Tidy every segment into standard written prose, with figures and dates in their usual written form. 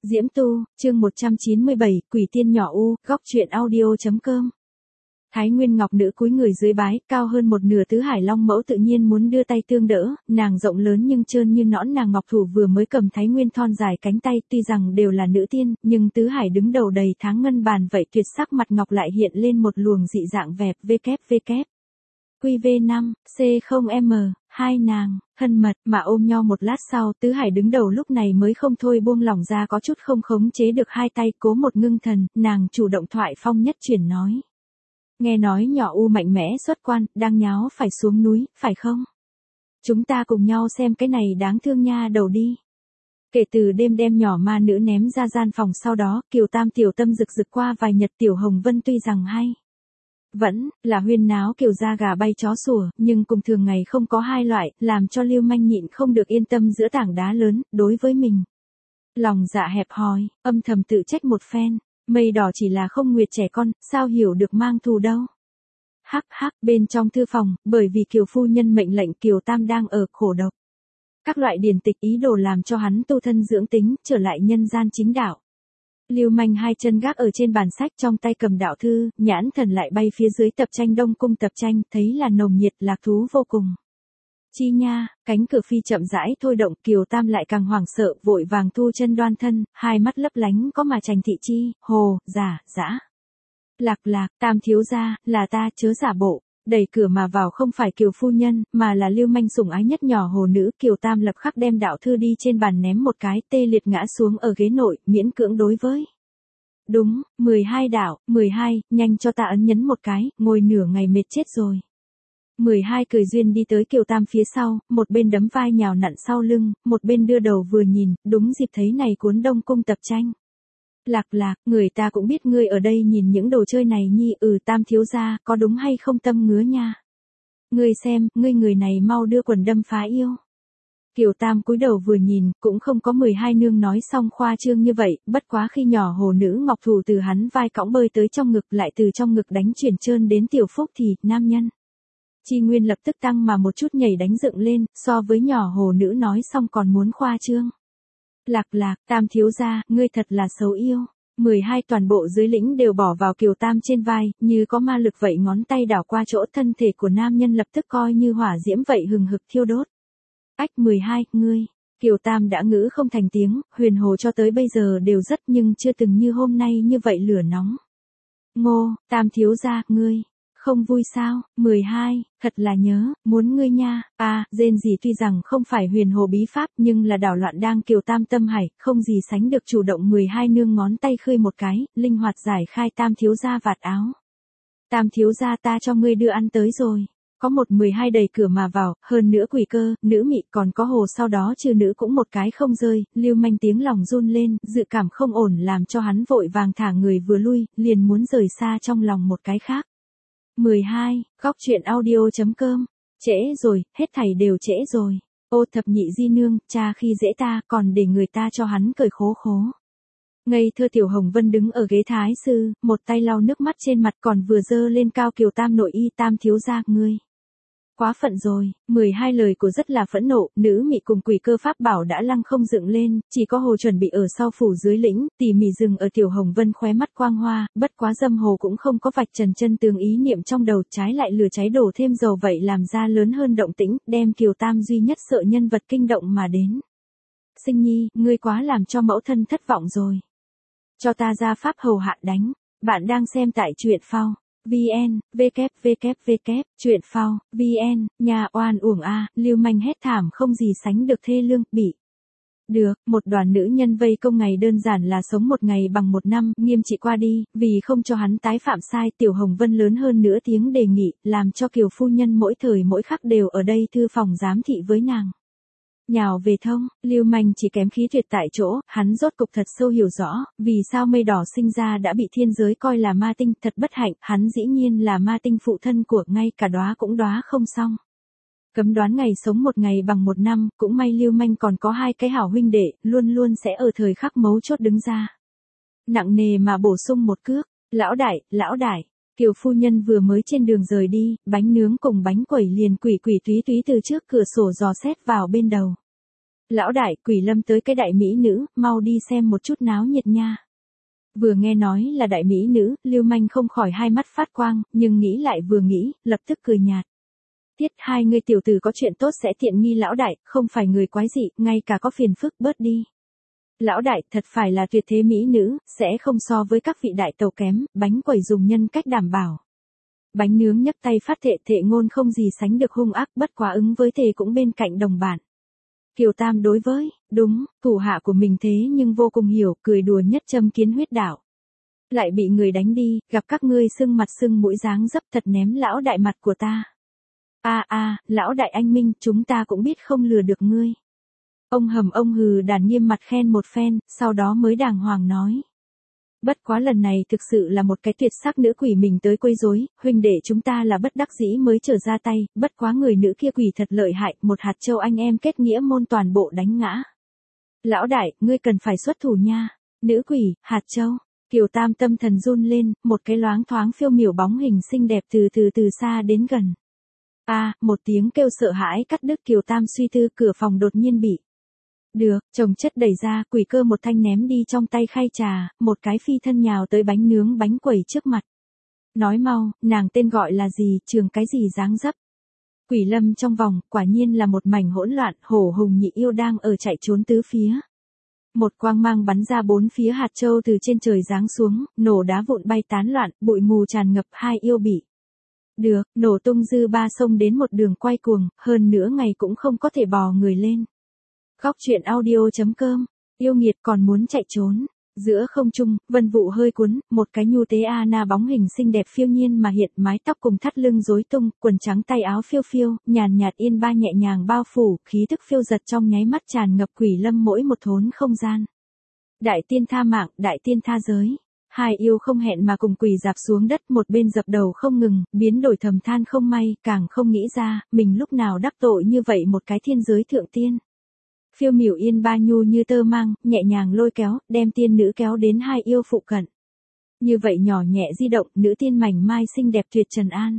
Diễm Tu, chương 197, Quỷ tiên nhỏ u, góc truyện audio.com. Thái Nguyên Ngọc Nữ cúi người dưới bái, cao hơn một nửa Tứ Hải Long Mẫu tự nhiên muốn đưa tay tương đỡ, nàng rộng lớn nhưng trơn như nõn, nàng ngọc thủ vừa mới cầm Thái Nguyên thon dài cánh tay, tuy rằng đều là nữ tiên, nhưng Tứ Hải đứng đầu đầy tháng ngân bàn vậy tuyệt sắc mặt ngọc lại hiện lên một luồng dị dạng vẹp WW. QV5, C0M, hai nàng, thân mật mà ôm nhau một lát sau, Tứ Hải đứng đầu lúc này mới không thôi buông lỏng ra, có chút không khống chế được hai tay, cố một ngưng thần, nàng chủ động thoại phong nhất chuyển nói. Nghe nói nhỏ u mạnh mẽ xuất quan, đang nháo phải xuống núi, phải không? Chúng ta cùng nhau xem cái này đáng thương nha đầu đi. Kể từ đêm đem nhỏ ma nữ ném ra gian phòng sau đó, Kiều Tam tiểu tâm rực rực qua vài nhật Tiểu Hồng Vân tuy rằng hay vẫn là huyên náo Kiều ra gà bay chó sủa, nhưng cùng thường ngày không có hai loại, làm cho Lưu Manh nhịn không được yên tâm giữa tảng đá lớn, đối với mình. Lòng dạ hẹp hòi, âm thầm tự trách một phen, mây đỏ chỉ là không nguyệt trẻ con, sao hiểu được mang thù đâu. Hắc hắc, bên trong thư phòng, bởi vì Kiều phu nhân mệnh lệnh Kiều Tam đang ở khổ độc. Các loại điển tịch ý đồ làm cho hắn tu thân dưỡng tính, trở lại nhân gian chính đạo. Lưu Manh hai chân gác ở trên bàn sách, trong tay cầm đạo thư, nhãn thần lại bay phía dưới tập tranh Đông Cung tập tranh, thấy là nồng nhiệt lạc thú vô cùng. Chi nha, cánh cửa phi chậm rãi thôi động, Kiều Tam lại càng hoảng sợ, vội vàng thu chân đoan thân, hai mắt lấp lánh có mà Trành Thị Chi, hồ, giả, dã. Lạc, Tam thiếu gia, là ta, chớ giả bộ. Đẩy cửa mà vào không phải Kiều phu nhân, mà là Lưu Manh sủng ái nhất nhỏ hồ nữ. Kiều Tam lập khắc đem đạo thư đi trên bàn ném một cái, tê liệt ngã xuống ở ghế nội, miễn cưỡng đối với. Đúng, 12 đạo, 12, nhanh cho ta ấn nhấn một cái, ngồi nửa ngày mệt chết rồi. 12 cười duyên đi tới Kiều Tam phía sau, một bên đấm vai nhào nặn sau lưng, một bên đưa đầu vừa nhìn, đúng dịp thấy này cuốn Đông Cung tập tranh. Lạc, người ta cũng biết ngươi ở đây nhìn những đồ chơi này nhi, Tam thiếu gia, có đúng hay không tâm ngứa nha. Ngươi xem, ngươi người này mau đưa quần đâm phá yêu. Kiều Tam cúi đầu vừa nhìn, cũng không có 12 nương nói xong khoa trương như vậy, bất quá khi nhỏ hồ nữ ngọc thủ từ hắn vai cõng bơi tới trong ngực, lại từ trong ngực đánh chuyển trơn đến tiểu phúc thì, nam nhân. Chi nguyên lập tức tăng mà một chút nhảy đánh dựng lên, so với nhỏ hồ nữ nói xong còn muốn khoa trương. Lạc, Tam thiếu gia, ngươi thật là xấu yêu. 12 toàn bộ dưới lĩnh đều bỏ vào Kiều Tam trên vai, như có ma lực vậy, ngón tay đảo qua chỗ thân thể của nam nhân lập tức coi như hỏa diễm vậy hừng hực thiêu đốt. Ách 12, ngươi. Kiều Tam đã ngữ không thành tiếng, huyền hồ cho tới bây giờ đều rất nhưng chưa từng như hôm nay như vậy lửa nóng. Ngô, Tam thiếu gia, ngươi. Không vui sao? 12, thật là nhớ, muốn ngươi nha. Rên gì tuy rằng không phải huyền hồ bí pháp nhưng là đảo loạn đang Kiều Tam tâm hải, không gì sánh được chủ động. 12 nương ngón tay khơi một cái, linh hoạt giải khai Tam thiếu gia vạt áo. Tam thiếu gia, ta cho ngươi đưa ăn tới rồi. Có một 12 đẩy cửa mà vào, hơn nữa quỷ cơ, nữ mị, còn có hồ sau đó trừ nữ cũng một cái không rơi. Lưu Manh tiếng lòng run lên, dự cảm không ổn làm cho hắn vội vàng thả người vừa lui, liền muốn rời xa trong lòng một cái khác. 12, góc truyện audio.com. Trễ rồi, hết thảy đều trễ rồi. Ô thập nhị di nương, cha khi dễ ta, còn để người ta cho hắn cười khố. Ngây thơ Tiểu Hồng Vân đứng ở ghế thái sư, một tay lau nước mắt trên mặt, còn vừa dơ lên cao Kiều Tam nội y. Tam thiếu gia, ngươi. Quá phận rồi. 12 lời của rất là phẫn nộ, nữ mị cùng quỷ cơ pháp bảo đã lăng không dựng lên, chỉ có hồ chuẩn bị ở sau phủ dưới lĩnh, tỉ mỉ dừng ở Tiểu Hồng Vân khóe mắt quang hoa, bất quá dâm hồ cũng không có vạch trần chân tường ý niệm trong đầu, trái lại lửa cháy đổ thêm dầu vậy làm ra lớn hơn động tĩnh, đem Kiều Tam duy nhất sợ nhân vật kinh động mà đến. Sinh nhi, ngươi quá làm cho mẫu thân thất vọng rồi. Cho ta ra pháp hầu hạ đánh. Bạn đang xem tại truyện phao. VN, www, truyện phao, VN, nhà oan uổng Lưu Manh hét thảm không gì sánh được thê lương, bị. Được, một đoàn nữ nhân vây công ngày đơn giản là sống một ngày bằng một năm, nghiêm trị qua đi, vì không cho hắn tái phạm sai, Tiểu Hồng Vân lớn hơn nữa tiếng đề nghị, làm cho Kiều phu nhân mỗi thời mỗi khắc đều ở đây thư phòng giám thị với nàng. Nhào về thông, Lưu Manh chỉ kém khí tuyệt tại chỗ, hắn rốt cục thật sâu hiểu rõ, vì sao mây đỏ sinh ra đã bị thiên giới coi là ma tinh, thật bất hạnh, hắn dĩ nhiên là ma tinh phụ thân của, ngay cả đóa cũng đóa không xong. Cấm đoán ngày sống một ngày bằng một năm, cũng may Lưu Manh còn có hai cái hảo huynh đệ, luôn luôn sẽ ở thời khắc mấu chốt đứng ra. Nặng nề mà bổ sung một cước, lão đại. Kiều phu nhân vừa mới trên đường rời đi, bánh nướng cùng bánh quẩy liền quỷ túy từ trước cửa sổ dò xét vào bên đầu. Lão đại, Quỷ Lâm tới cái đại mỹ nữ, mau đi xem một chút náo nhiệt nha. Vừa nghe nói là đại mỹ nữ, Lưu Manh không khỏi hai mắt phát quang, nhưng nghĩ lại vừa nghĩ, lập tức cười nhạt. Tiết, hai người tiểu tử có chuyện tốt sẽ tiện nghi lão đại, không phải người quái dị, ngay cả có phiền phức bớt đi. Lão đại, thật phải là tuyệt thế mỹ nữ, sẽ không so với các vị đại tàu kém, bánh quẩy dùng nhân cách đảm bảo. Bánh nướng nhấc tay phát thệ thệ ngôn không gì sánh được hung ác, bất quá ứng với thề cũng bên cạnh đồng bạn. Kiều Tam đối với, đúng, thủ hạ của mình thế nhưng vô cùng hiểu, cười đùa nhất châm kiến huyết đạo. Lại bị người đánh đi, gặp các ngươi sưng mặt sưng mũi dáng dấp thật ném lão đại mặt của ta. Lão đại anh minh, chúng ta cũng biết không lừa được ngươi. Ông hầm ông hừ đàn nghiêm mặt khen một phen, sau đó mới đàng hoàng nói. Bất quá lần này thực sự là một cái tuyệt sắc nữ quỷ mình tới quấy rối, huynh đệ chúng ta là bất đắc dĩ mới trở ra tay, bất quá người nữ kia quỷ thật lợi hại, một hạt châu anh em kết nghĩa môn toàn bộ đánh ngã. Lão đại, ngươi cần phải xuất thủ nha. Nữ quỷ, hạt châu. Kiều Tam tâm thần run lên, một cái loáng thoáng phiêu miểu bóng hình xinh đẹp từ xa đến gần. Một tiếng kêu sợ hãi cắt đứt Kiều Tam suy tư, cửa phòng đột nhiên bị. Được, chồng chất đẩy ra, quỷ cơ một thanh ném đi trong tay khay trà, một cái phi thân nhào tới bánh nướng bánh quẩy trước mặt. Nói mau, nàng tên gọi là gì, trường cái gì dáng dấp. Quỷ Lâm trong vòng, quả nhiên là một mảnh hỗn loạn, Hổ Hùng Nhị Yêu đang ở chạy trốn tứ phía. Một quang mang bắn ra bốn phía, hạt châu từ trên trời giáng xuống, nổ đá vụn bay tán loạn, bụi mù tràn ngập, hai yêu bị. Được, nổ tung dư ba sông đến một đường quay cuồng, hơn nữa ngày cũng không có thể bò người lên. Góc truyện audio.com, yêu nghiệt còn muốn chạy trốn. Giữa không trung, vân vụ hơi cuốn, một cái nhu tế Anna bóng hình xinh đẹp phiêu nhiên mà hiện, mái tóc cùng thắt lưng rối tung, quần trắng tay áo phiêu phiêu, nhàn nhạt yên ba nhẹ nhàng bao phủ, khí thức phiêu giật trong nháy mắt tràn ngập Quỷ Lâm mỗi một thốn không gian. Đại tiên tha mạng, đại tiên tha giới. Hai yêu không hẹn mà cùng quỳ dạp xuống đất, một bên dập đầu không ngừng, biến đổi thầm than không may, càng không nghĩ ra, mình lúc nào đắc tội như vậy một cái thiên giới thượng tiên. Phiêu miểu yên ba nhu như tơ mang, nhẹ nhàng lôi kéo, đem tiên nữ kéo đến hai yêu phụ cận. Như vậy nhỏ nhẹ di động, nữ tiên mảnh mai xinh đẹp tuyệt trần an.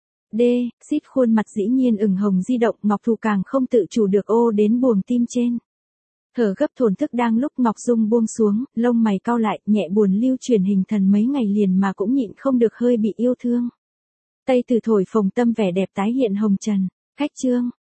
Xít khuôn mặt dĩ nhiên ửng hồng di động, Ngọc Thù càng không tự chủ được ô đến buồng tim trên. Thở gấp thổn thức đang lúc Ngọc Dung buông xuống, lông mày cau lại, nhẹ buồn lưu truyền hình thần mấy ngày liền mà cũng nhịn không được hơi bị yêu thương. Tây Từ thổi phồng tâm vẻ đẹp tái hiện hồng trần. Khách trương.